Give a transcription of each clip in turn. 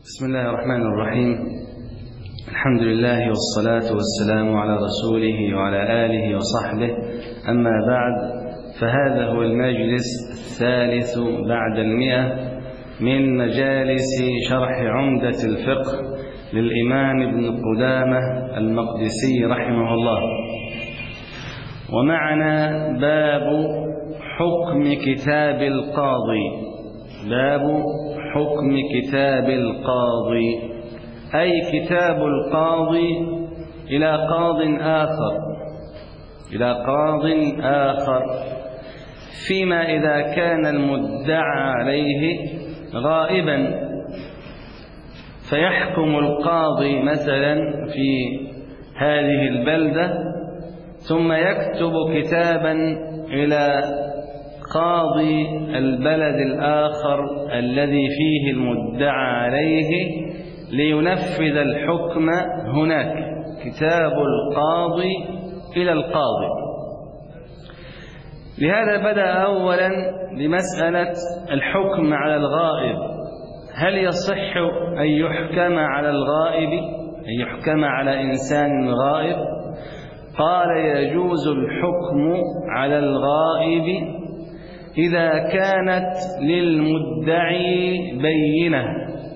بسم الله الرحمن الرحيم. الحمد لله والصلاة والسلام على رسوله وعلى آله وصحبه، أما بعد، فهذا هو المجلس الثالث بعد 100 من مجالس شرح عمدة الفقه للإمام ابن قدامة المقدسي رحمه الله. ومعنا باب حكم كتاب القاضي. باب حكم كتاب القاضي، أي كتاب القاضي إلى قاض آخر فيما إذا كان المدعى عليه غائبا، فيحكم القاضي مثلا في هذه البلدة ثم يكتب كتابا إلى قاضي البلد الآخر الذي فيه المدعى عليه لينفذ الحكم هناك. كتاب القاضي إلى القاضي. لهذا بدأ أولا بمسألة الحكم على الغائب. هل يصح أن يحكم على الغائب، أن يحكم على إنسان غائب؟ قال: يجوز الحكم على الغائب إذا كانت للمدعي بينة.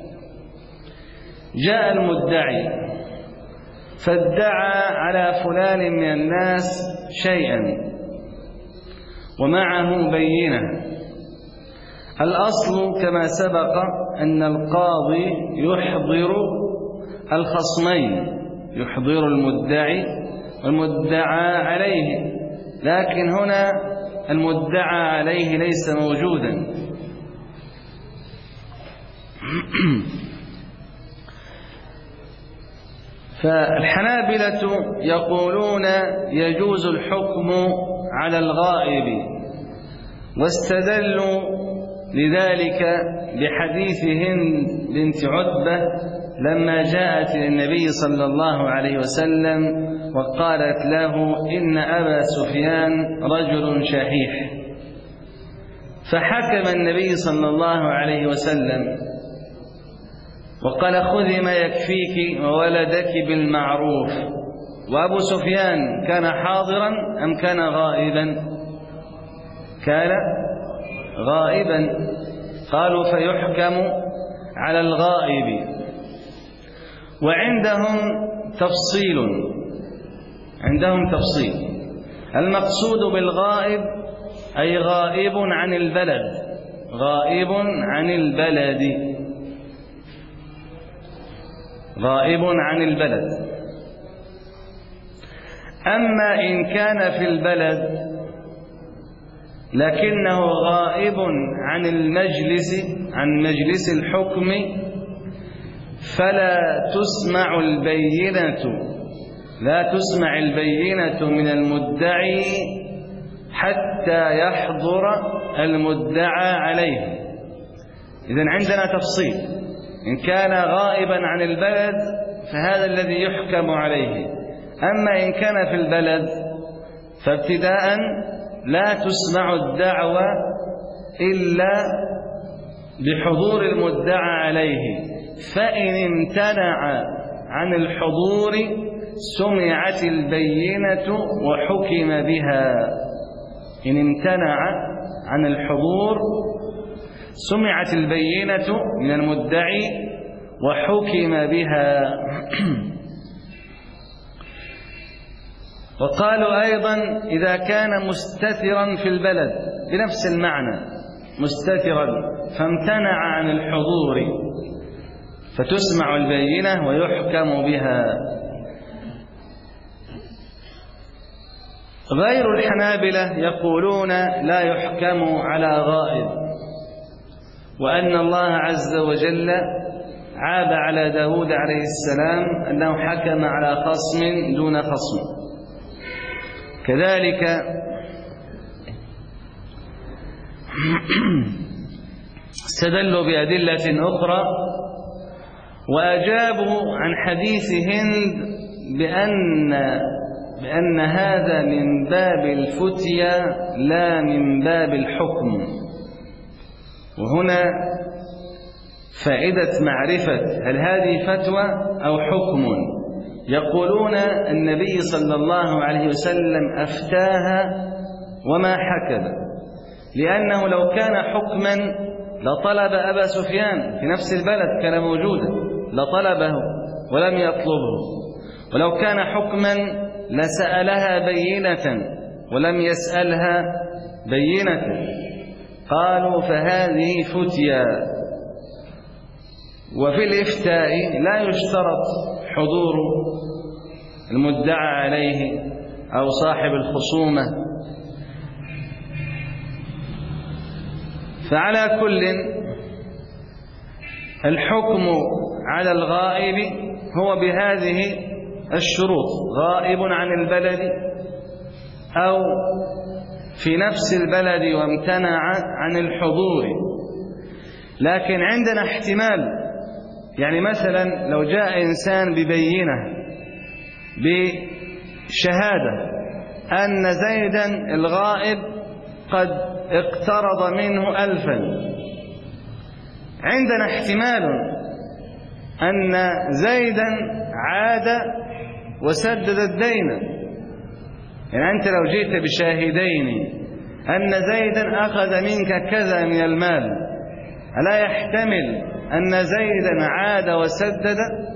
جاء المدعي فادعى على فلان من الناس شيئا ومعه بينة. الأصل كما سبق أن القاضي يحضر الخصمين، يحضر المدعي والمدعى عليه، لكن هنا المدعى عليه ليس موجودا. فالحنابلة يقولون يجوز الحكم على الغائب، واستدلوا لذلك بحديث هند بنت عتبة لما جاءت للنبي صلى الله عليه وسلم وقالت له: إن أبا سفيان رجل شحيح. فحكم النبي صلى الله عليه وسلم وقال: خذي ما يكفيك وولدك بالمعروف. وأبو سفيان كان حاضرا أم كان غائبا؟ كان غائبا. قالوا: فيحكم على الغائب. وعندهم تفصيل. المقصود بالغائب أي غائب عن البلد، غائب عن البلد. أما إن كان في البلد لكنه غائب عن مجلس الحكم، فلا تسمع البينة من المدعي حتى يحضر المدعى عليه. إذن عندنا تفصيل: إن كان غائبا عن البلد فهذا الذي يحكم عليه. أما إن كان في البلد فابتداء لا تسمع الدعوة إلا بحضور المدعى عليه، فإن امتنع عن الحضور سمعت البينة وحكم بها. إن امتنع عن الحضور سمعت البينة من المدعي وحكم بها. وقالوا أيضا: إذا كان مستترا في البلد بنفس المعنى، مستترا فامتنع عن الحضور، فتسمع البينة ويحكم بها. غير الحنابلة يقولون لا يحكم على غائب، وأن الله عز وجل عاب على داود عليه السلام أنه حكم على خصم دون خصم. كذلك استدلوا بأدلة أخرى وأجابوا عن حديث هند بأن هذا من باب الفتيا لا من باب الحكم. وهنا فائدة معرفة هل هذه فتوى أو حكم. يقولون النبي صلى الله عليه وسلم أفتاها وما حكم، لأنه لو كان حكما لطلب أبا سفيان في نفس البلد، كان موجودا لطلبه ولم يطلبه، ولو كان حكما لسألها بينة ولم يسألها بينة. قالوا فهذه فتيا. وفي الإفتاء لا يشترط حضور المدعى عليه أو صاحب الخصومة. فعلى كل الحكم على الغائب هو بهذه الشروط: غائب عن البلد أو في نفس البلد وامتنع عن الحضور. لكن عندنا احتمال، يعني مثلا لو جاء إنسان ببينة بشهادة أن زيدا الغائب قد اقترض منه 1000، عندنا احتمال أن زيدا عاد وسدد الدين. يعني أنت لو جئت بشاهدين أن زيدا أخذ منك كذا من المال، ألا يحتمل أن زيدا عاد وسدد؟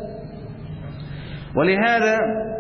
ولهذا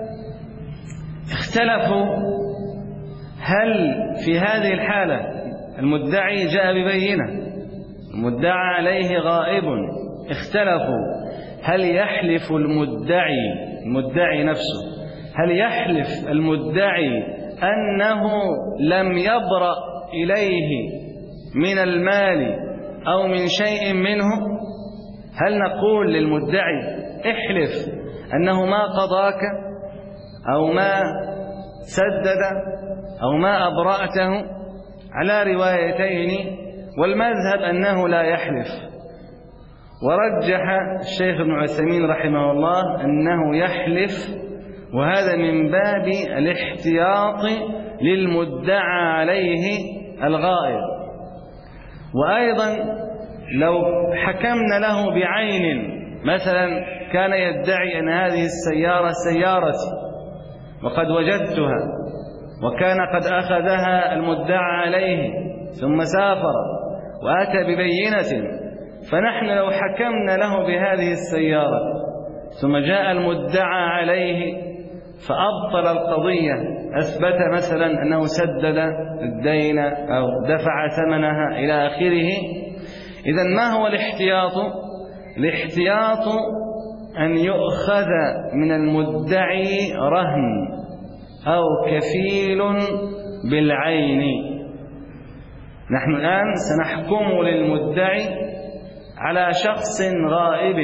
اختلفوا هل في هذه الحالة المدعي جاء ببينة، المدعى عليه غائب، اختلفوا هل يحلف المدعي نفسه، هل يحلف المدعي أنه لم يبرأ إليه من المال أو من شيء منه؟ هل نقول للمدعي احلف أنه ما قضاك أو ما سدد أو ما أبرأته؟ على روايتين، والمذهب أنه لا يحلف. ورجح الشيخ ابن عثيمين رحمه الله أنه يحلف، وهذا من باب الاحتياط للمدعى عليه الغائب. وأيضا لو حكمنا له بعين، مثلا كان يدعي أن هذه السيارة سيارتي وقد وجدتها، وكان قد أخذها المدعى عليه ثم سافر وأتى ببينة، فنحن لو حكمنا له بهذه السيارة ثم جاء المدعى عليه فأبطل القضية، أثبت مثلا أنه سدد الدين أو دفع ثمنها إلى آخره، إذن ما هو الاحتياط؟ الاحتياط أن يؤخذ من المدعي رهن أو كفيل بالعين. نحن الآن سنحكم للمدعي على شخص غائب،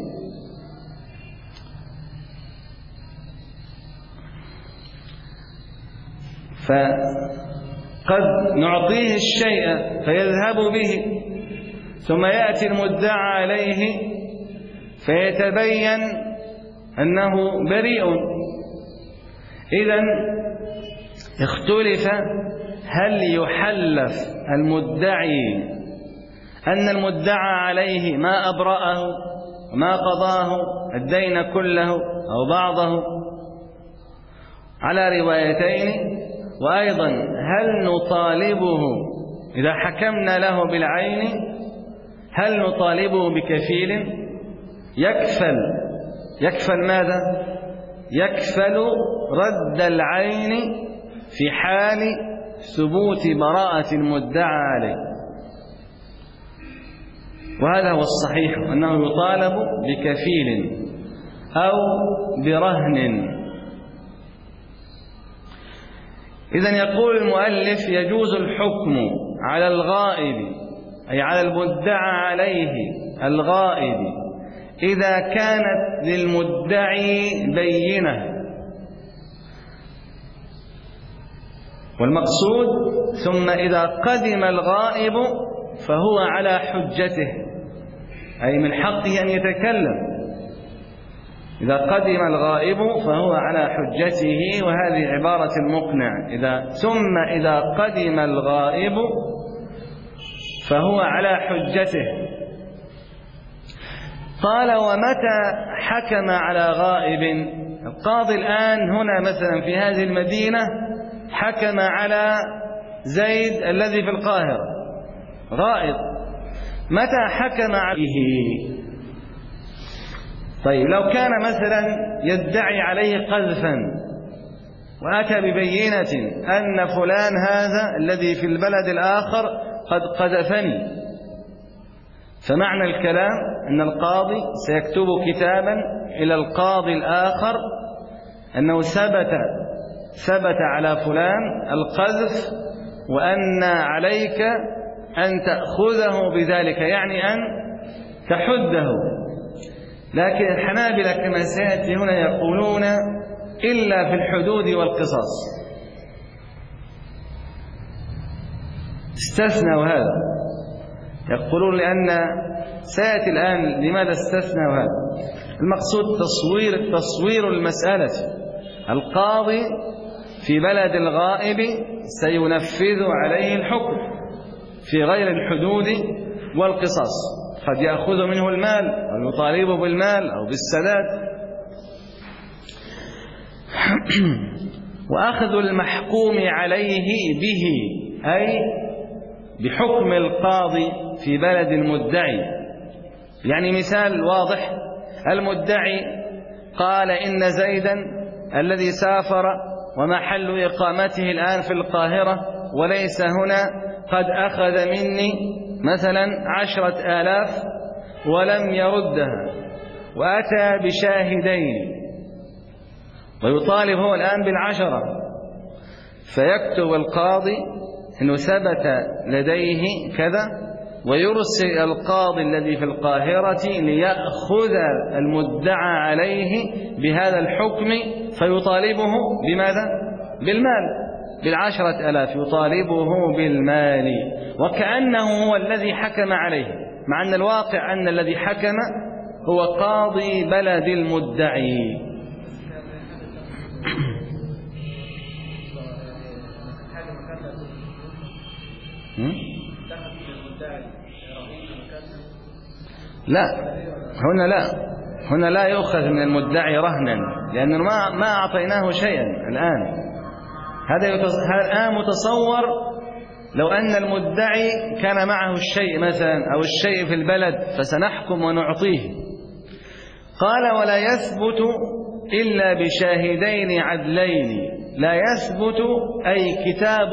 فقد نعطيه الشيء فيذهب به، ثم يأتي المدعى عليه فيتبين أنه بريء. إذن اختلف هل يحلف المدعي أن المدعى عليه ما أبرأه وما قضاه الدين كله أو بعضه، على روايتين. وأيضا هل نطالبه إذا حكمنا له بالعين، هل نطالبه بكفيل يكفل ماذا؟ يكفل رد العين في حال ثبوت براءة المدعى عليه. وهذا هو الصحيح، أنه يطالب بكفيل أو برهن. إذن يقول المؤلف: يجوز الحكم على الغائب، أي على المدعى عليه الغائب، إذا كانت للمدعي بينة. والمقصود ثم إذا قدم الغائب فهو على حجته، أي من حقه أن يتكلم. إذا قدم الغائب فهو على حجته، وهذه عبارة المقنع. ثم إذا قدم الغائب فهو على حجته. قال: ومتى حكم على غائب؟ القاضي الآن هنا مثلا في هذه المدينة حكم على زيد الذي في القاهرة غائب، متى حكم عليه؟ طيب لو كان مثلا يدعي عليه قذفا وأتى ببينة أن فلان هذا الذي في البلد الآخر قد قذفني، فمعنى الكلام أن القاضي سيكتب كتابا إلى القاضي الآخر أنه ثبت على فلان القذف وأن عليك أن تأخذه بذلك، يعني أن تحده. لكن الحنابلة كما سيأتي هنا يقولون إلا في الحدود والقصاص، استثنوا هذا، يقولون لأن سيأتي الآن لماذا استثنوا هذا. المقصود تصوير المسألة، القاضي في بلد الغائب سينفذ عليه الحكم في غير الحدود والقصاص، قد يأخذ منه المال أو يطالبه بالمال أو بالسداد. وأخذ المحكوم عليه به أي بحكم القاضي في بلد المدعي. يعني مثال واضح: المدعي قال إن زيدا الذي سافر ومحل إقامته الآن في القاهرة وليس هنا قد أخذ مني مثلا 10,000 ولم يردها، وأتى بشاهدين ويطالب هو الآن ب10، فيكتب القاضي أنه ثبت لديه كذا، ويرسل القاضي الذي في القاهرة ليأخذ المدعى عليه بهذا الحكم، فيطالبه بماذا؟ بالمال، 10,000 يطالبه بالمال، وكأنه هو الذي حكم عليه، مع أن الواقع أن الذي حكم هو قاضي بلد المدعي. هنا لا يؤخذ من المدعي رهنا، لأنه ما أعطيناه شيئا الآن. هذا الآن متصور لو أن المدعي كان معه الشيء مثلا أو الشيء في البلد فسنحكم ونعطيه. قال: ولا يثبت إلا بشاهدين عدلين. لا يثبت أي كتاب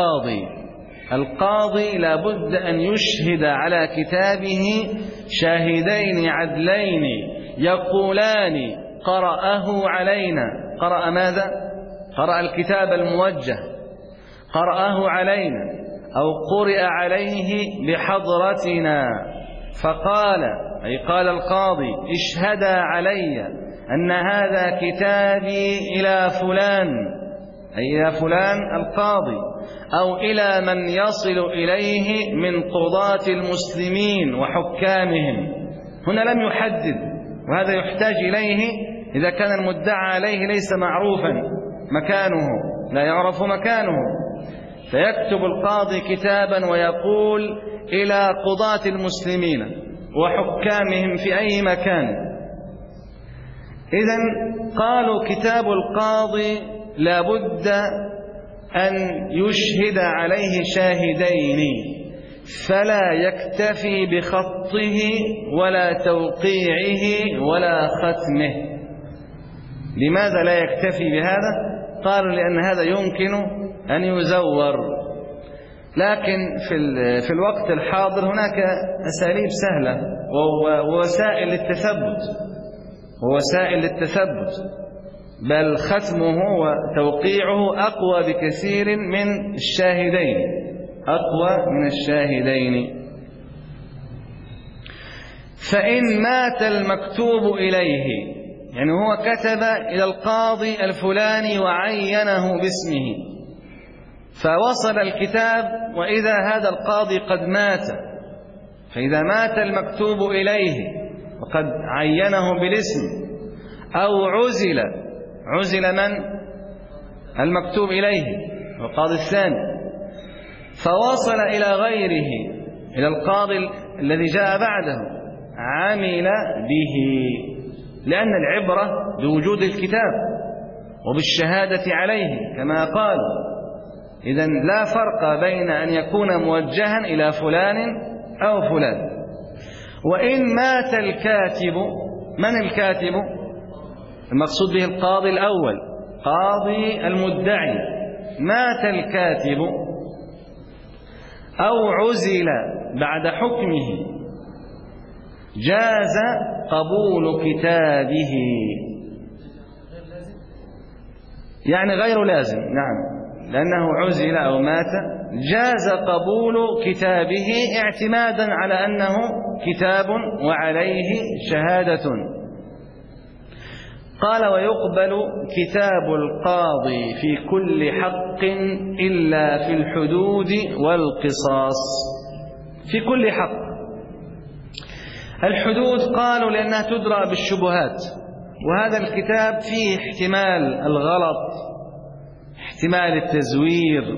القاضي لا بد أن يشهد على كتابه شاهدين عدلين يقولان قرأه علينا. قرأ ماذا؟ قرأ الكتاب الموجه، قرأه علينا أو قرئ عليه بحضرتنا، فقال أي قال القاضي: اشهدا علي أن هذا كتابي إلى فلان، أي إلى فلان القاضي، أو إلى من يصل إليه من قضاة المسلمين وحكامهم. هنا لم يحدد، وهذا يحتاج إليه إذا كان المدعى عليه ليس معروفا مكانه، لا يعرف مكانه، فيكتب القاضي كتابا ويقول إلى قضاة المسلمين وحكامهم في أي مكان. إذن قالوا كتاب القاضي لا بد أن يشهد عليه شاهدين، فلا يكتفي بخطه ولا توقيعه ولا ختمه. لماذا لا يكتفي بهذا؟ قالوا لأن هذا يمكن أن يزور، لكن في الوقت الحاضر هناك أساليب سهلة ووسائل للتثبت، بل ختمه وتوقيعه أقوى بكثير من الشاهدين. فإن مات المكتوب إليه، يعني هو كتب إلى القاضي الفلاني وعينه باسمه، فوصل الكتاب وإذا هذا القاضي قد مات، فإذا مات المكتوب إليه وقد عينه بالاسم، أو عزل من؟ المكتوب إليه والقاضي الثاني، فوصل إلى غيره، إلى القاضي الذي جاء بعده، عمل به، لأن العبرة بوجود الكتاب وبالشهادة عليه كما قالوا. إذن لا فرق بين أن يكون موجها إلى فلان أو فلان. وإن مات الكاتب، من الكاتب؟ المقصود به القاضي الأول، قاضي المدعي. مات الكاتب أو عزل بعد حكمه جاز قبول كتابه، يعني غير لازم، نعم، لأنه عزل أو مات جاز قبول كتابه اعتمادا على أنه كتاب وعليه شهادة. قال: ويقبل كتاب القاضي في كل حق إلا في الحدود والقصاص. في كل حق. الحدود قالوا لأنها تدرى بالشبهات، وهذا الكتاب فيه احتمال الغلط، احتمال التزوير.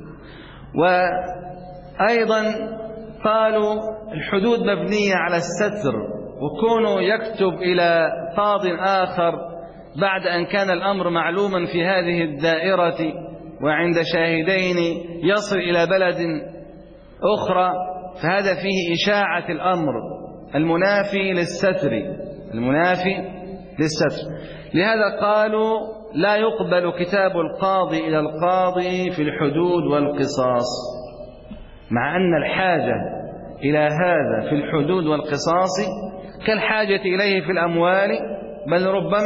وأيضا قالوا الحدود مبنية على الستر، وكونه يكتب إلى قاض آخر بعد أن كان الأمر معلوما في هذه الدائرة وعند شاهدين يصل إلى بلد أخرى، فهذا فيه إشاعة الأمر المنافي للستر، المنافي للستر. لهذا قالوا لا يقبل كتاب القاضي إلى القاضي في الحدود والقصاص، مع أن الحاجة إلى هذا في الحدود والقصاص كالحاجة إليه في الأموال، بل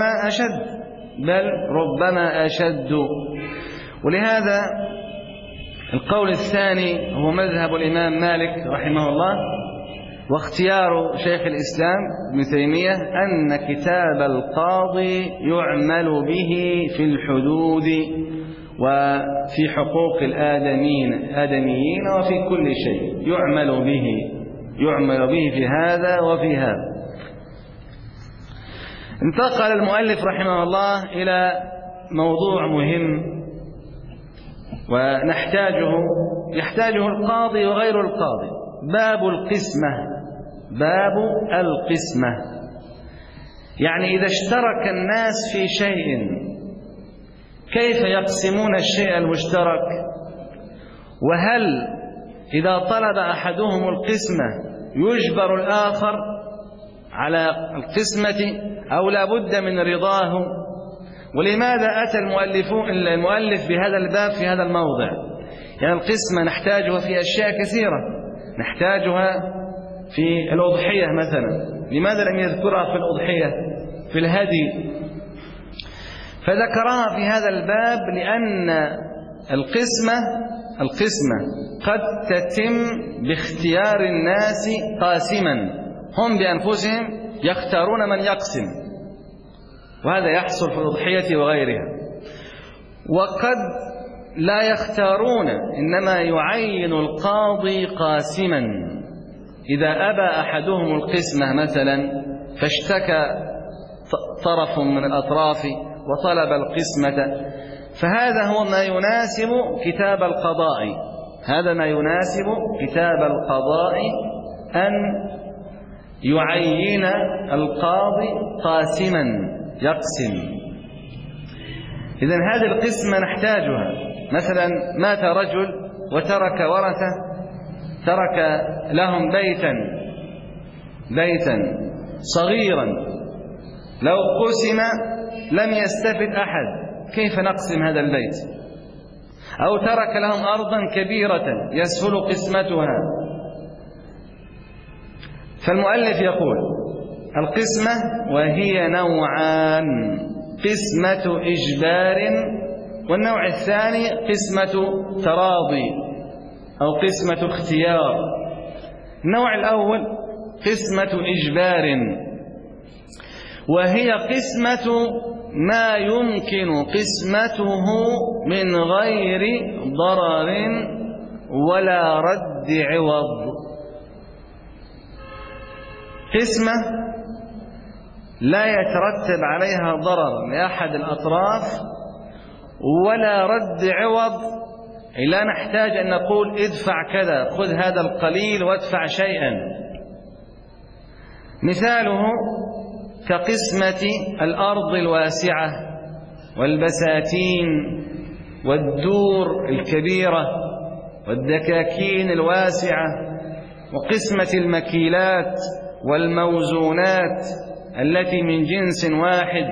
ربما أشد. ولهذا القول الثاني هو مذهب الإمام مالك رحمه الله، واختيار شيخ الإسلام ابن تيمية، أن كتاب القاضي يعمل به في الحدود وفي حقوق الآدميين وفي كل شيء، يعمل به في هذا وفي هذا. انتقل المؤلف رحمه الله إلى موضوع مهم يحتاجه القاضي وغير القاضي، باب القسمة. يعني إذا اشترك الناس في شيء كيف يقسمون الشيء المشترك؟ وهل إذا طلب أحدهم القسمة يجبر الآخر على القسمة أو لا بد من رضاه؟ ولماذا أتى المؤلف بهذا الباب في هذا الموضع؟ يعني القسمة نحتاجها في أشياء كثيرة، نحتاجها في الأضحية مثلا، لماذا لم يذكرها في الأضحية في الهدي؟ فذكرها في هذا الباب لأن القسمة قد تتم باختيار الناس قاسما، هم بأنفسهم يختارون من يقسم، وهذا يحصل في الأضحية وغيرها. وقد لا يختارون، إنما يعين القاضي قاسما. إذا أبى أحدهم القسمة مثلا فاشتكى طرف من الأطراف وطلب القسمة، فهذا هو ما يناسب كتاب القضاء. أن يعين القاضي قاسما يقسم. إذن هذه القسمة نحتاجها. مثلا مات رجل وترك ورثة، ترك لهم بيتا صغيرا، لو قسم لم يستفد أحد، كيف نقسم هذا البيت؟ أو ترك لهم أرضا كبيرة يسهل قسمتها. فالمؤلف يقول القسمة وهي نوعان: قسمة إجبار، والنوع الثاني قسمة تراضي أو قسمة اختيار. النوع الأول قسمة إجبار، وهي قسمة ما يمكن قسمته من غير ضرر ولا رد عوض. قسمة لا يترتب عليها ضرر لأحد الأطراف ولا رد عوض، لا نحتاج أن نقول ادفع كذا، خذ هذا القليل وادفع شيئا. مثاله كقسمة الأرض الواسعة والبساتين والدور الكبيرة والدكاكين الواسعة، وقسمة المكيلات والموزونات التي من جنس واحد،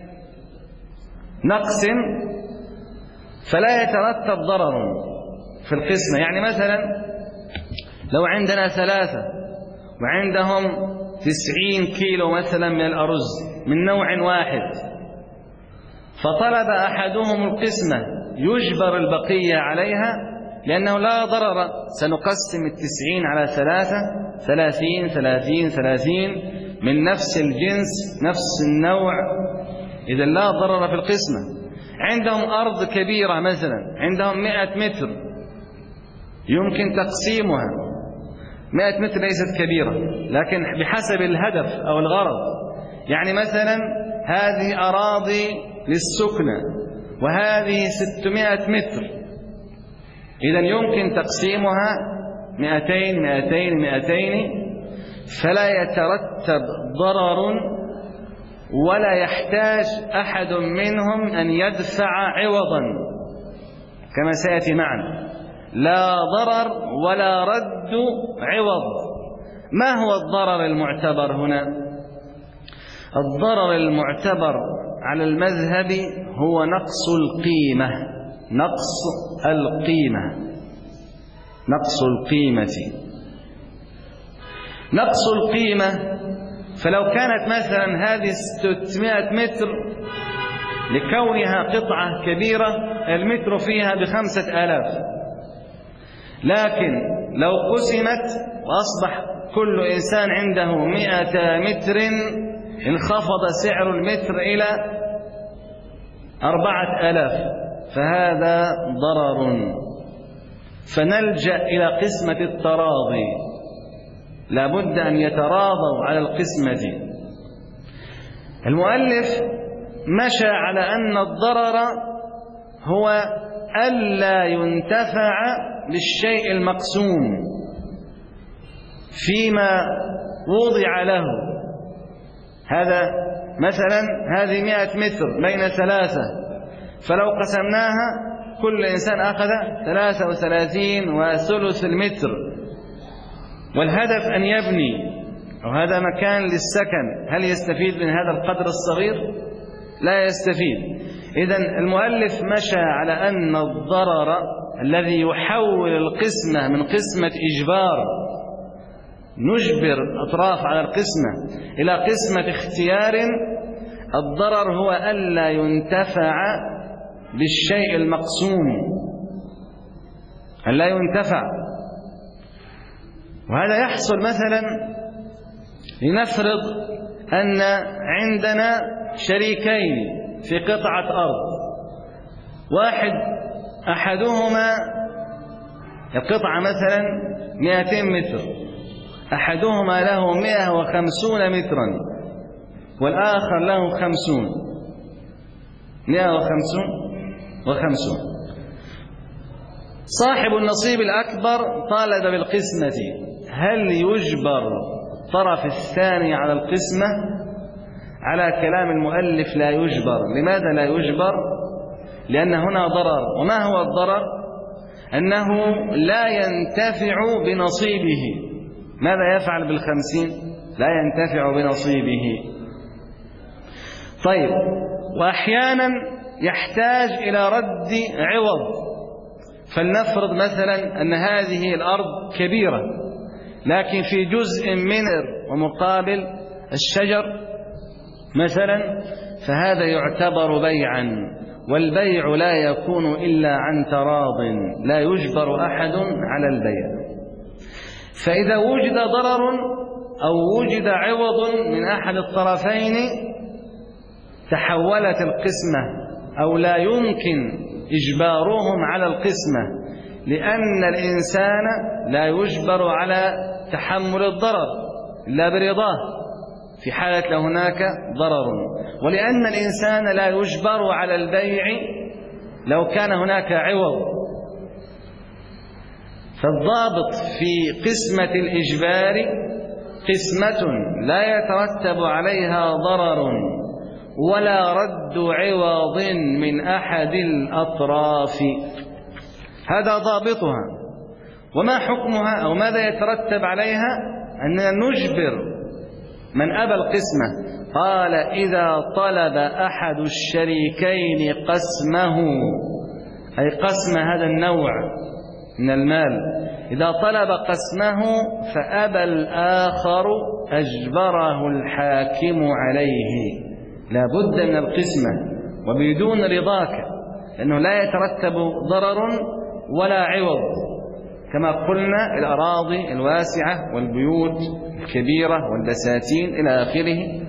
نقسم فلا يترتب ضرر في القسمة. يعني مثلا لو عندنا 3 وعندهم 90 كيلو مثلا من الأرز من نوع واحد، فطلب أحدهم القسمة، يجبر البقية عليها لأنه لا ضرر، سنقسم 90 على 3، 30 30 30 من نفس الجنس نفس النوع، إذا لا ضرر في القسمة. عندهم أرض كبيرة مثلا، عندهم 100 متر، يمكن تقسيمها. 100 متر ليست كبيرة، لكن بحسب الهدف أو الغرض. يعني مثلا هذه أراضي للسكنة وهذه 600 متر، إذن يمكن تقسيمها 200 200 200، فلا يترتب ضرر ولا يحتاج أحد منهم أن يدفع عوضا كما سيأتي معنا. لا ضرر ولا رد عوض. ما هو الضرر المعتبر هنا؟ الضرر المعتبر على المذهب هو نقص القيمة، نقص القيمة، نقص القيمة. نقص القيمة، فلو كانت مثلا هذه 600 متر لكونها قطعة كبيرة المتر فيها ب5000، لكن لو قسمت وأصبح كل إنسان عنده 100 متر انخفض سعر المتر إلى 4000، فهذا ضرر، فنلجأ إلى قسمة التراضي. لا بد أن يتراضوا على القسمة. المؤلف مشى على أن الضرر هو ألا ينتفع بالشيء المقسوم فيما وضع له. هذا مثلا هذه 100 متر بين 3، فلو قسمناها كل إنسان أخذ 33 المتر، والهدف أن يبني أو هذا مكان للسكن، هل يستفيد من هذا القدر الصغير؟ لا يستفيد. إذن المؤلف مشى على أن الضرر الذي يحول القسمة من قسمة إجبار نجبر الأطراف على القسمة إلى قسمة اختيار، الضرر هو ألا ينتفع بالشيء المقسوم، ألا ينتفع. وهذا يحصل مثلا، لنفرض أن عندنا شريكين في قطعة أرض، واحد أحدهما القطعة مثلا 200 متر، أحدهما له 150 مترا والآخر له 50، 150 و50. صاحب النصيب الأكبر طالب بالقسمة، هل يجبر الطرف الثاني على القسمة؟ على كلام المؤلف لا يجبر. لماذا لا يجبر؟ لأن هنا ضرر. وما هو الضرر؟ أنه لا ينتفع بنصيبه. ماذا يفعل بال50؟ لا ينتفع بنصيبه. طيب، وأحيانا يحتاج إلى رد عوض. فلنفرض مثلا أن هذه الأرض كبيرة، لكن في جزء منه ومقابل الشجر مثلا، فهذا يعتبر بيعا، والبيع لا يكون إلا عن تراض، لا يجبر أحد على البيع. فإذا وجد ضرر أو وجد عوض من أحد الطرفين تحولت القسمة، أو لا يمكن إجبارهم على القسمة، لأن الإنسان لا يجبر على تحمل الضرر إلا برضاه في حالة لو هناك ضرر، ولأن الإنسان لا يجبر على البيع لو كان هناك عوض. فالضابط في قسمة الإجبار قسمة لا يترتب عليها ضرر ولا رد عوض من أحد الأطراف. هذا ضابطها. وما حكمها أو ماذا يترتب عليها؟ أننا نجبر من أبى القسمة. قال إذا طلب أحد الشريكين قسمه، أي قسم هذا النوع من المال، إذا طلب قسمه فأبى الآخر أجبره الحاكم عليه. لا بد من القسمة وبدون رضاك، لأنه لا يترتب ضرر ولا عوض، كما قلنا الأراضي الواسعة والبيوت الكبيرة والبساتين إلى آخره.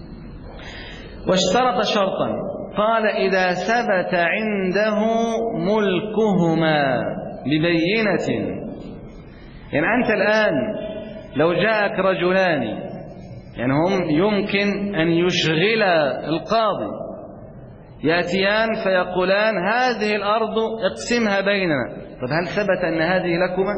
واشترط شرطا، قال إذا ثبت عنده ملكهما ببينة. يعني أنت الآن لو جاءك رجلان، يعني هم يمكن أن يشغل القاضي، يأتيان فيقولان هذه الأرض اقسمها بيننا. طب هل ثبت أن هذه لكما؟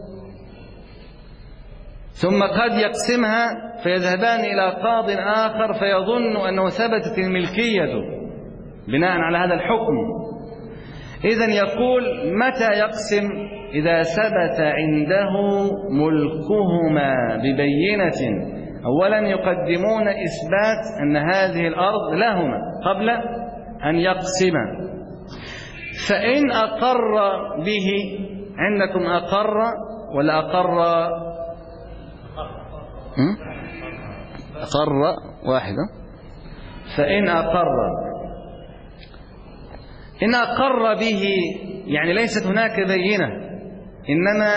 ثم قد يقسمها فيذهبان إلى قاض آخر فيظن أنه ثبتت الملكية بناء على هذا الحكم. إذن يقول متى يقسم؟ إذا ثبت عنده ملكهما ببينة. أولا يقدمون إثبات أن هذه الأرض لهما قبل أن يقسما. فإن أقر به، عندكم أقر ولا أقر؟ أقر واحدة. فإن أقر، إن أقر به يعني ليست هناك بينة، إنما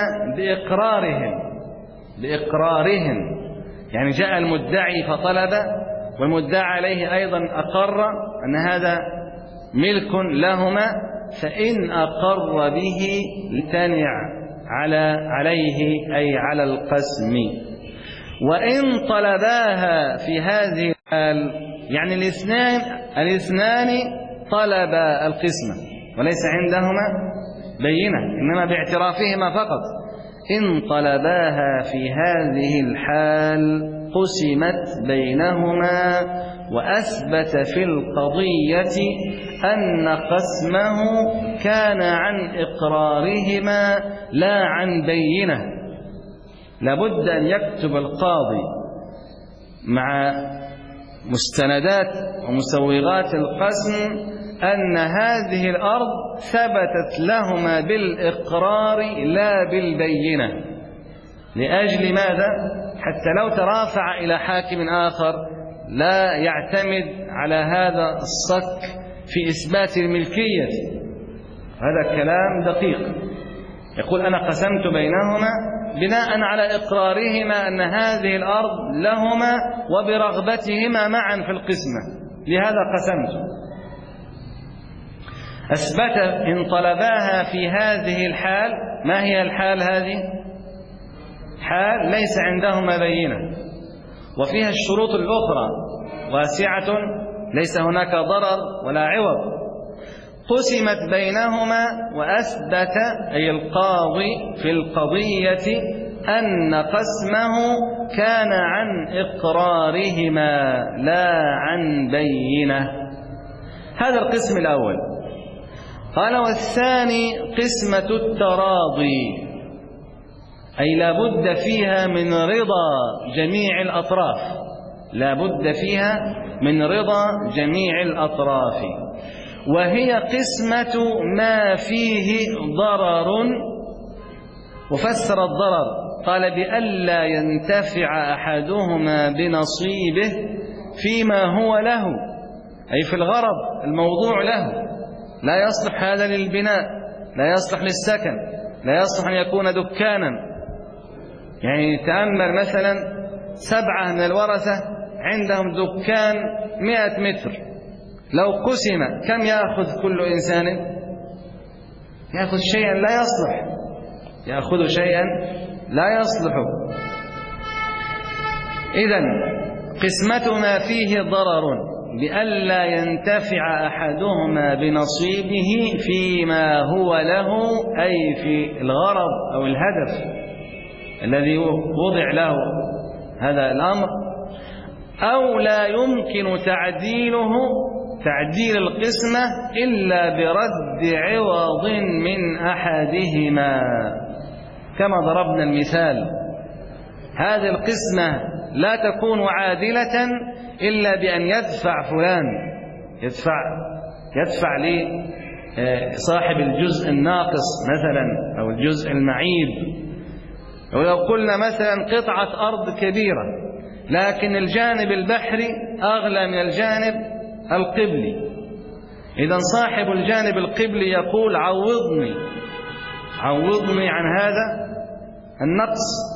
بإقرارهم. يعني جاء المدعي فطلب، والمدعى عليه أيضا أقر أن هذا ملك لهما، فإن أقر به لتنع عليه أي على القسم. وإن طلباها في هذه الحال، يعني الاثنان طلبا القسمة وليس عندهما بينة، إنما باعترافهما فقط. إن طلباها في هذه الحال قسمت بينهما، وأثبت في القضية أن قسمه كان عن إقرارهما لا عن بينة. لابد أن يكتب القاضي مع مستندات ومسوغات القسم أن هذه الأرض ثبتت لهما بالإقرار لا بالبينة. لأجل ماذا؟ حتى لو ترافع إلى حاكم آخر لا يعتمد على هذا الصك في إثبات الملكية. هذا كلام دقيق. يقول أنا قسمت بينهما بناء على إقرارهما أن هذه الأرض لهما وبرغبتهما معا في القسمة، لهذا قسمت. أثبت إن طلباها في هذه الحال. ما هي الحال هذه؟ حال ليس عندهما بينة وفيها الشروط الأخرى واسعة، ليس هناك ضرر ولا عوض. قسمت بينهما، وأثبت أي القاضي في القضية أن قسمه كان عن إقرارهما لا عن بينة. هذا القسم الأول. قال والثاني قسمة التراضي، أي لا بد فيها من رضا جميع الأطراف، لا بد فيها من رضا جميع الأطراف. وهي قسمة ما فيه ضرر. وفسر الضرر قال بألا ينتفع أحدهما بنصيبه فيما هو له، أي في الغرض الموضوع له. لا يصلح هذا للبناء، لا يصلح للسكن، لا يصلح أن يكون دكانا. يعني تأمل مثلا 7 من الورثة عندهم دكان 100 متر، لو قسم كم يأخذ كل إنسان؟ يأخذ شيئا لا يصلح، يأخذ شيئا لا يصلح. إذن قسمة ما فيه ضرر بألا ينتفع أحدهما بنصيبه فيما هو له، أي في الغرض أو الهدف الذي وضع له هذا الأمر، أو لا يمكن تعديل القسمة إلا برد عوض من أحدهما، كما ضربنا المثال. هذه القسمة لا تكون عادلة إلا بأن يدفع فلان، يدفع لصاحب الجزء الناقص مثلا أو الجزء المعيب. ولو قلنا مثلا قطعة أرض كبيرة لكن الجانب البحري أغلى من الجانب القبلي، إذا صاحب الجانب القبلي يقول عوضني عن هذا النقص.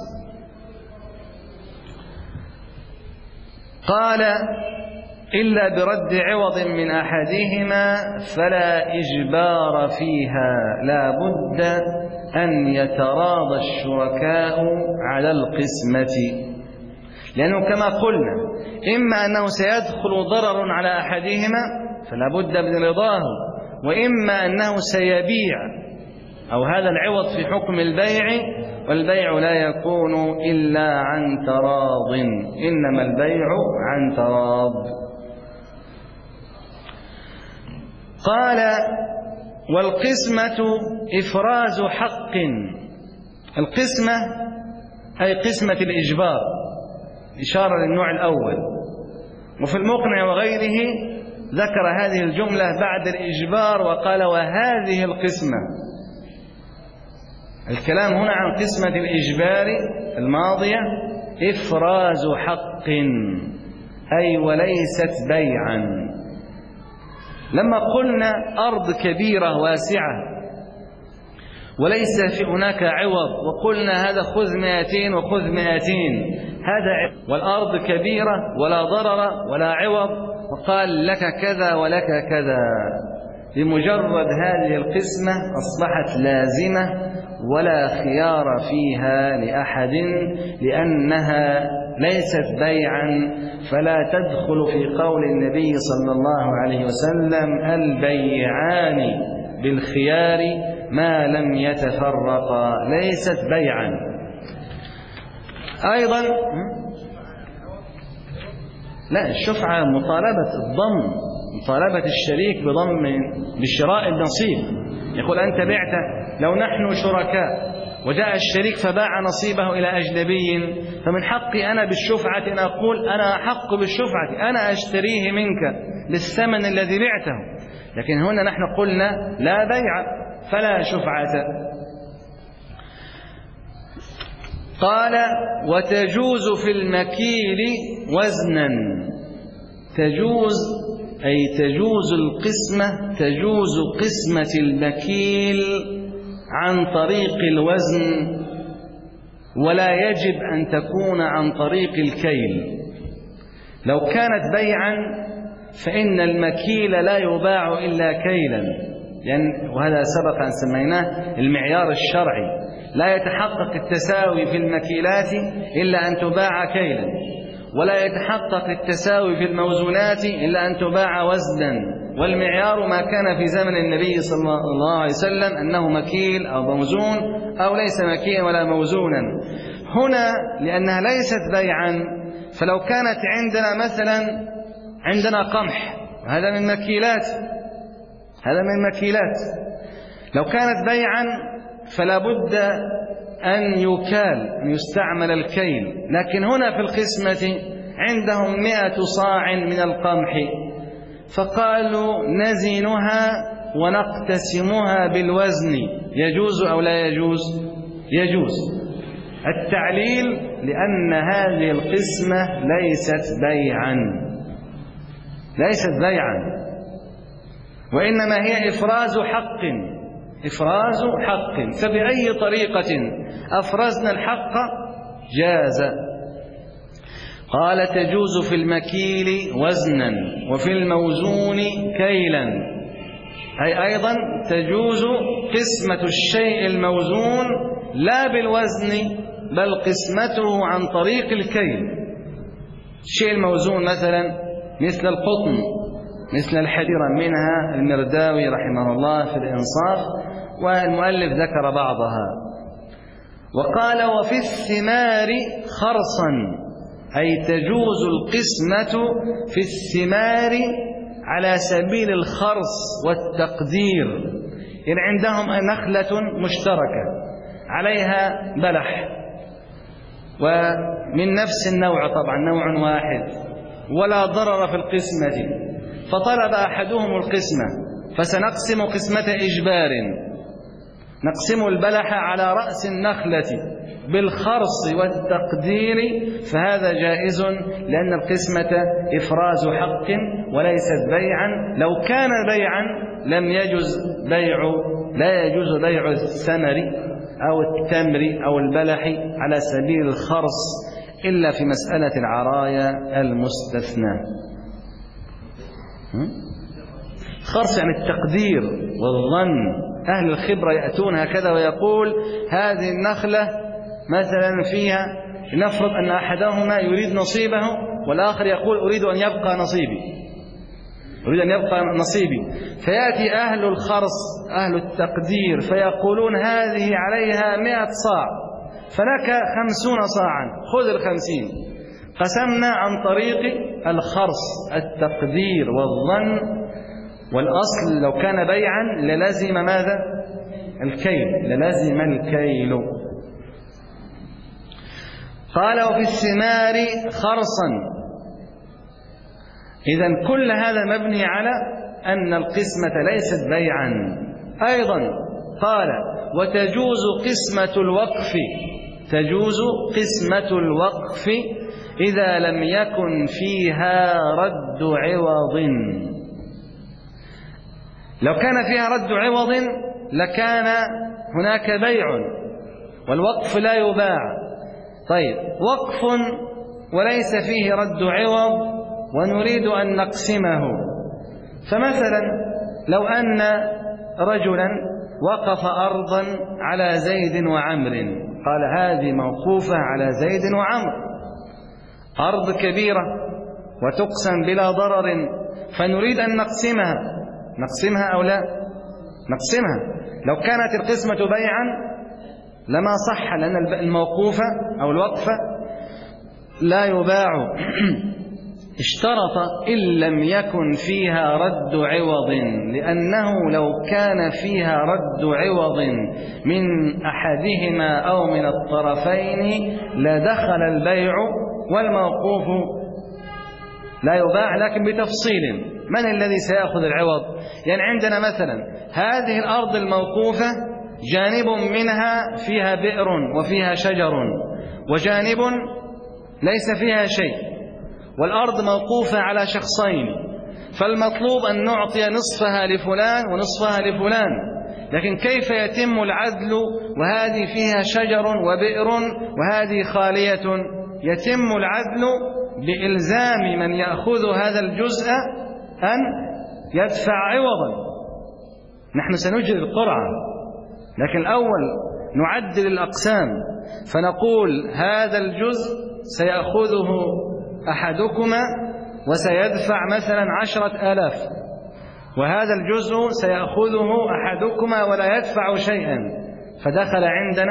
قال إلا برد عوض من أحدهما فلا إجبار فيها، لا بد أن يتراضى الشركاء على القسمة، لأنه كما قلنا إما أنه سيدخل ضرر على أحدهما فلا بد من رضاه، وإما أنه سيبيع، أو هذا العوض في حكم البيع، والبيع لا يكون إلا عن تراض، إنما البيع عن تراض. قال والقسمة إفراز حق. القسمة أي قسمة الإجبار، إشارة للنوع الأول. وفي المقنع وغيره ذكر هذه الجملة بعد الإجبار وقال وهذه القسمة. الكلام هنا عن قسمة الإجبار الماضية، إفراز حق أي وليست بيعا. لما قلنا أرض كبيرة واسعة وليس في هناك عوض، وقلنا هذا خذ 200 وخذ 200، هذا والأرض كبيرة ولا ضرر ولا عوض، وقال لك كذا ولك كذا، بمجرد هذه القسمة أصبحت لازمة ولا خيار فيها لأحد، لأنها ليست بيعا، فلا تدخل في قول النبي صلى الله عليه وسلم البيعان بالخيار ما لم يتفرقا، ليست بيعا. أيضا لا، الشفعة مطالبة الضم، مطالبة الشريك بشراء النصيب. يقول أنت بعت، لو نحن شركاء وجاء الشريك فباع نصيبه إلى أجنبي، فمن حقي أنا بالشفعة أن أقول أنا أحق بالشفعة، أنا أشتريه منك بالثمن الذي بعته. لكن هنا نحن قلنا لا بيع فلا شفعة. قال وتجوز في المكيل وزنا. تجوز أي تجوز القسمة، تجوز قسمة المكيل عن طريق الوزن، ولا يجب أن تكون عن طريق الكيل. لو كانت بيعا فإن المكيل لا يباع إلا كيلا، وهذا سبق أن سميناه المعيار الشرعي، لا يتحقق التساوي في المكيلات إلا أن تباع كيلا، ولا يتحقق التساوي في الموزونات إلا أن تباع وزنا. والمعيار ما كان في زمن النبي صلى الله عليه وسلم أنه مكيل أو موزون، أو ليس مكيلا ولا موزونا. هنا لأنها ليست بيعا، فلو كانت عندنا مثلا عندنا قمح، هذا من مكيلات، هذا من مكيلات، لو كانت بيعا فلا بد أن يكال، أن يستعمل الكيل. لكن هنا في القسمة عندهم 100 صاع من القمح، فقالوا نزنها ونقتسمها بالوزن، يجوز أو لا يجوز؟ يجوز. التعليل لأن هذه القسمة ليست بيعا، ليست بيعا، وإنما هي إفراز حق، إفراز حق. فبأي طريقة أفرزنا الحق جاز. قال تجوز في المكيل وزنا وفي الموزون كيلا، أي أيضا تجوز قسمة الشيء الموزون لا بالوزن، بل قسمته عن طريق الكيل. الشيء الموزون مثلا مثل القطن، مثل الحريرة، منها المرداوي رحمه الله في الإنصاف، والمؤلف ذكر بعضها. وقال وفي الثمار خرصا. أي تجوز القسمة في الثمار على سبيل الخرص والتقدير. يعني عندهم نخلة مشتركة عليها بلح ومن نفس النوع، طبعا نوع واحد ولا ضرر في القسمة، فطلب أحدهم القسمة، فسنقسم قسمة إجبار، نقسم البلح على رأس النخلة بالخرص والتقدير، فهذا جائز لأن القسمة إفراز حق وليست بيعا. لو كان بيعا لم يجوز لا يجوز بيع الثمر أو التمر أو البلح على سبيل الخرص إلا في مسألة العرايا المستثنى. خرص يعني التقدير والظن. أهل الخبرة يأتون هكذا ويقول هذه النخلة مثلا فيها، نفرض أن أحدهما يريد نصيبه والآخر يقول أريد أن يبقى نصيبي، فيأتي أهل الخرص أهل التقدير فيقولون هذه عليها 100 صاع فلك 50 صاعا، خذ 50. قسمنا عن طريق الخرص التقدير والظن. والأصل لو كان بيعا للازم ماذا؟ الكيل. قال وفي الثمار خرصا. إذن كل هذا مبني على أن القسمة ليست بيعا. أيضا قال وتجوز قسمة الوقف إذا لم يكن فيها رد عوض. لو كان فيها رد عوض لكان هناك بيع، والوقف لا يباع. طيب وقف وليس فيه رد عوض ونريد أن نقسمه، فمثلا لو أن رجلا وقف أرضا على زيد وعمر، قال هذه موقوفة على زيد وعمر، أرض كبيرة وتقسم بلا ضرر، فنريد أن نقسمها أو لا نقسمها. لو كانت القسمة بيعا لما صح، لأن الموقوفة أو الوقفة لا يباع. اشترط إن لم يكن فيها رد عوض، لأنه لو كان فيها رد عوض من أحدهما أو من الطرفين لدخل البيع، والموقوف لا يباع لكن بتفصيل. من الذي سيأخذ العوض؟ يعني عندنا مثلا هذه الأرض الموقوفة جانب منها فيها بئر وفيها شجر، وجانب ليس فيها شيء، والأرض موقوفة على شخصين، فالمطلوب أن نعطي نصفها لفلان ونصفها لفلان. لكن كيف يتم العدل وهذه فيها شجر وبئر وهذه خالية؟ يتم العدل بإلزام من يأخذ هذا الجزء أن يدفع عوضا. نحن سنجري القرعة، لكن الأول نعدل الأقسام، فنقول هذا الجزء سيأخذه أحدكما وسيدفع مثلا 10,000، وهذا الجزء سيأخذه أحدكما ولا يدفع شيئا، فدخل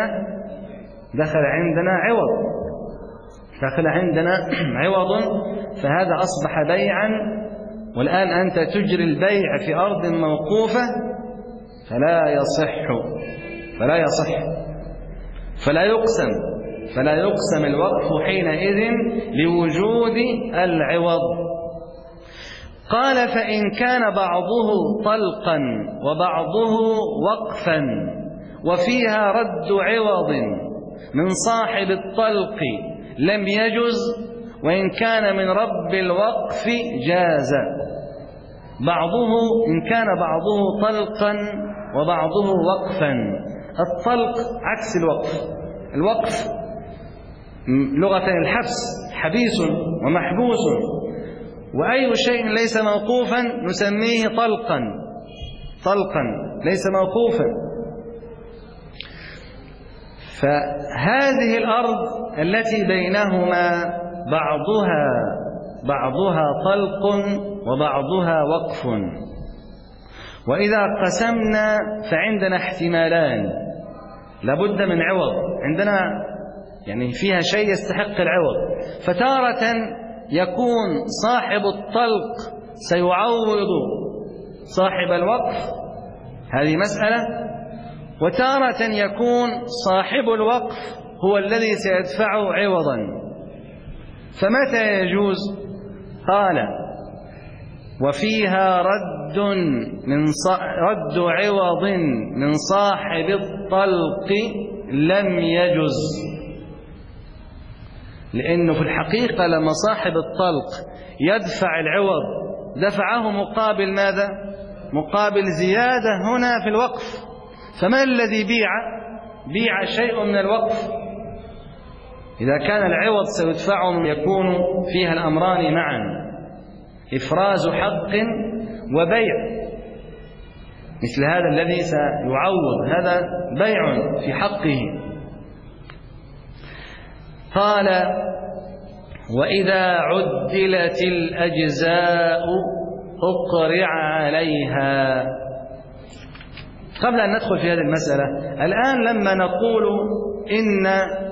عندنا عوض، فهذا أصبح بيعا. والآن أنت تجري البيع في أرض موقوفة فلا يصح فلا يقسم الوقف حينئذ لوجود العوض. قال فإن كان بعضه طلقا وبعضه وقفا وفيها رد عوض من صاحب الطلق لم يجز، وإن كان من رب الوقف جاز. إن كان بعضه طلقا وبعضه وقفا. الطلق عكس الوقف لغة الحبس، حبيس ومحبوس، وأي شيء ليس موقوفا نسميه طلقا ليس موقوفا. فهذه الأرض التي بينهما بعضها طلق وبعضها وقف، وإذا قسمنا فعندنا احتمالان، لابد من عوض. عندنا يعني فيها شيء يستحق العوض. فتارة يكون صاحب الطلق سيعوض صاحب الوقف، هذه مسألة. وتارة يكون صاحب الوقف هو الذي سيدفعه عوضا. فمتى يجوز؟ قال: وفيها رد عوض من صاحب الطلق لم يجز. لأنه في الحقيقة لما صاحب الطلق يدفع العوض دفعه مقابل ماذا؟ مقابل زيادة هنا في الوقف. فما الذي بيع شيء من الوقف. إذا كان العوض سيدفعه يكون فيها الأمران معا: إفراز حق وبيع. مثل هذا الذي سيعوض هذا بيع في حقه. قال: وإذا عدلت الأجزاء أقرع عليها. قبل أن ندخل في هذه المسألة، الآن لما نقول إن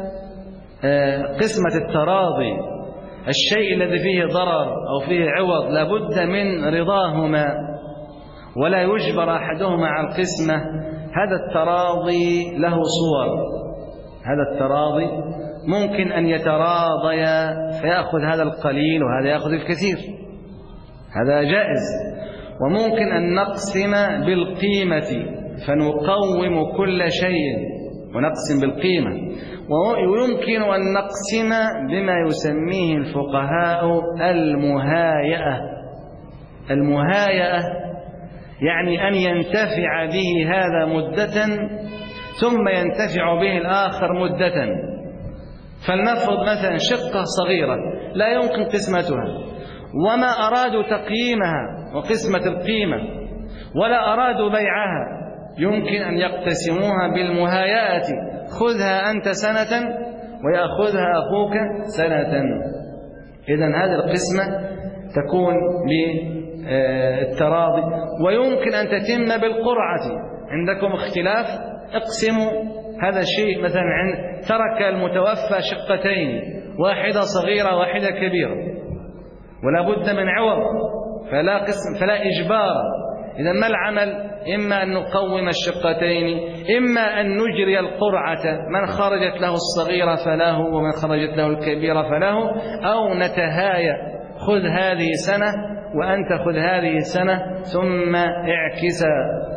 قسمة التراضي الشيء الذي فيه ضرر أو فيه عوض لابد من رضاهما ولا يجبر أحدهما على القسمة، هذا التراضي له صور. هذا التراضي ممكن أن يتراضيا فيأخذ هذا القليل وهذا يأخذ الكثير، هذا جائز. وممكن أن نقسم بالقيمة فنقوم كل شيء ونقسم بالقيمة. ويمكن أن نقسم بما يسميه الفقهاء المهايئة. المهايئة يعني أن ينتفع به هذا مدة ثم ينتفع به الآخر مدة. فلنفرض مثلا شقة صغيرة لا يمكن قسمتها، وما أرادوا تقييمها وقسمة القيمة ولا أرادوا بيعها، يمكن أن يقتسموها بالمهايئة: خذها أنت سنة ويأخذها أخوك سنة. إذن هذه القسمة تكون بالتراضي. ويمكن أن تتم بالقرعة. عندكم اختلاف، اقسموا هذا الشيء. مثلا ترك المتوفى شقتين، واحدة صغيرة واحدة كبيرة، ولا بد من عوض، فلا إجبار. إذا ما العمل؟ إما أن نقوم الشقتين، إما أن نجري القرعة، من خرجت له الصغيرة فله ومن خرجت له الكبيرة فله، أو نتهايا: خذ هذه سنة وأنت خذ هذه سنة ثم اعكسا.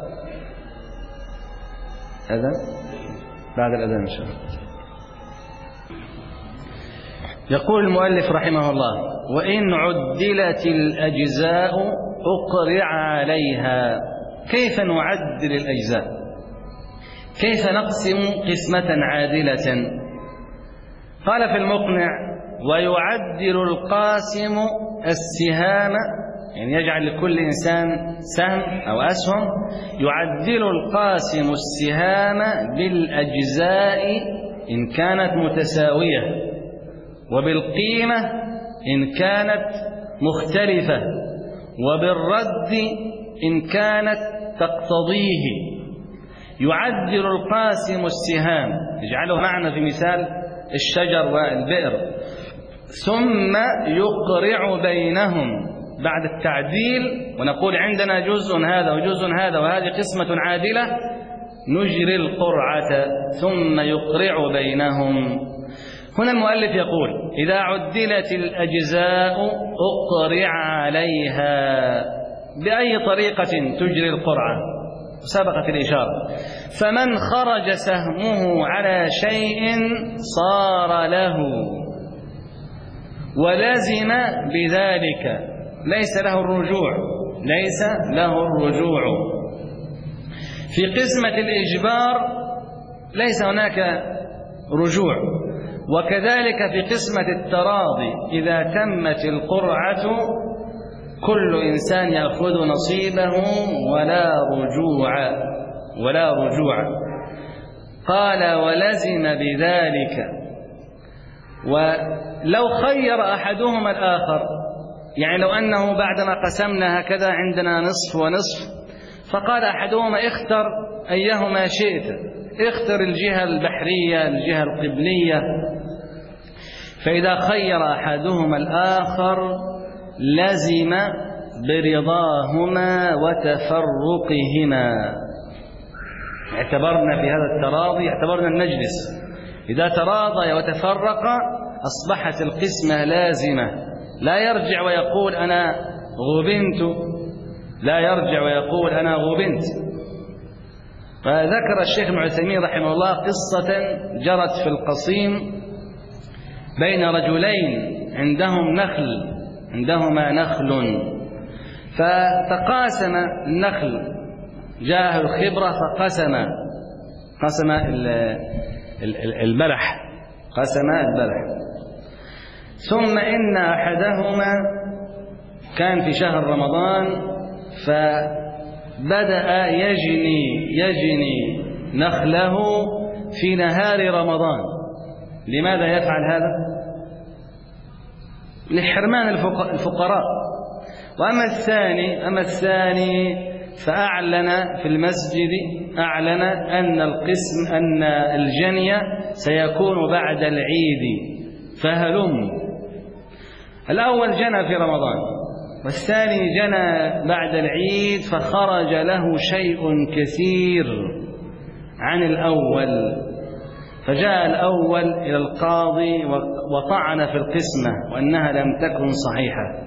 أذن بعد الأذان إن شاء الله. يقول المؤلف رحمه الله: وإن عدلت الأجزاء أقرع عليها. كيف نعدل الأجزاء؟ كيف نقسم قسمة عادلة؟ قال في المقنع: ويعدل القاسم السهام، يعني يجعل لكل إنسان سهم أو أسهم. يعدل القاسم السهام بالأجزاء إن كانت متساوية، وبالقيمة إن كانت مختلفة، وبالرد إن كانت تقتضيه. يعدل القاسم السهام، يجعله معنا في مثال الشجر والبئر، ثم يقرع بينهم بعد التعديل، ونقول عندنا جزء هذا وجزء هذا وهذه قسمة عادلة، نجري القرعة ثم يقرع بينهم. هنا المؤلف يقول: إذا عدلت الأجزاء أقرع عليها. بأي طريقة تجري القرعة؟ سبقت الإشارة. فمن خرج سهمه على شيء صار له ولزم بذلك، ليس له الرجوع. في قسمة الإجبار ليس هناك رجوع، وكذلك في قسمة التراضي إذا تمت القرعة كل إنسان يأخذ نصيبه ولا رجوع. قال: ولزم بذلك. ولو خير أحدهما الآخر، يعني لو أنه بعدما قسمنا هكذا عندنا نصف ونصف، فقال أحدهما: اختر أيهما شئت، اختر الجهة البحرية، الجهة القبلية، فإذا خير أحدهما الآخر لزم برضاهما وتفرقهما. اعتبرنا في هذا التراضي، اعتبرنا المجلس إذا تراضى وتفرق أصبحت القسمة لازمة، لا يرجع ويقول أنا غبنت، لا يرجع ويقول أنا غبنت. فذكر الشيخ ابن عثيمين رحمه الله قصة جرت في القصيم بين رجلين عندهما نخل، فتقاسم النخل، جاءه الخبرة فقسم البلح، ثم إن أحدهما كان في شهر رمضان فبدأ يجني نخله في نهار رمضان. لماذا يفعل هذا؟ لحرمان الفقراء. وأما الثاني فأعلن في المسجد، أعلن أن الجني سيكون بعد العيد، فهلم. الأول جنى في رمضان والثاني جنى بعد العيد، فخرج له شيء كثير عن الأول، فجاء الأول إلى القاضي وطعن في القسمة وأنها لم تكن صحيحة.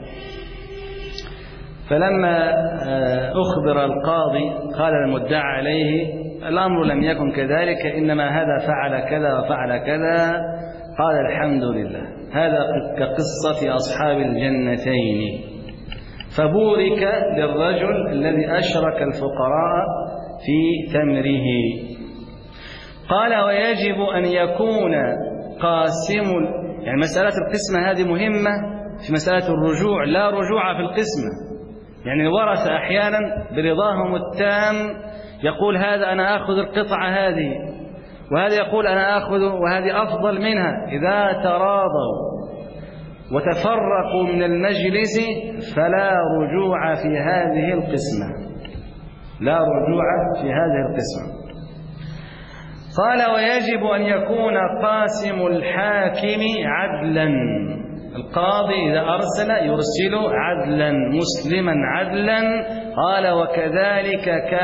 فلما أخبر القاضي قال المدعى عليه الأمر لم يكن كذلك، إنما هذا فعل كذا وفعل كذا. قال الحمد لله، هذا كقصة أصحاب الجنتين. فبورك للرجل الذي أشرك الفقراء في تمره. قال ويجب أن يكون قاسم، يعني مسألة القسمة هذه مهمة في مسألة الرجوع، لا رجوع في القسمة. يعني الورثة أحيانا برضاهم التام يقول هذا أنا أخذ القطعة هذه، وهذا يقول أنا أخذ وهذه أفضل منها. إذا تراضوا وتفرقوا من المجلس فلا رجوع في هذه القسمة، لا رجوع في هذه القسمة. قال ويجب أن يكون قاسم الحاكم عدلا. القاضي إذا أرسل يرسل عدلا، مسلما عدلا. قال وكذلك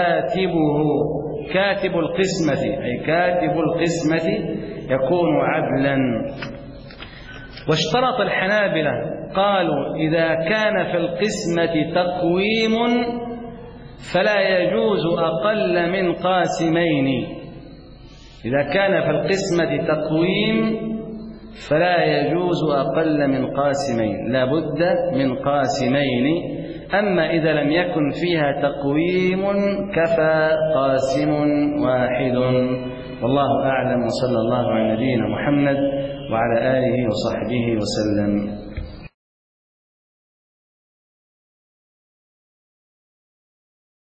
كاتب القسمة، أي كاتب القسمة يكون عدلا. واشترط الحنابلة قالوا إذا كان في القسمة تقويم فلا يجوز أقل من قاسمين. إذا كان في القسمة تقويم فلا يجوز أقل من قاسمين، لا بد من قاسمين. أما إذا لم يكن فيها تقويم كفى قاسم واحد. والله أعلم، وصلى الله على نبينا محمد وعلى آله وصحبه وسلم.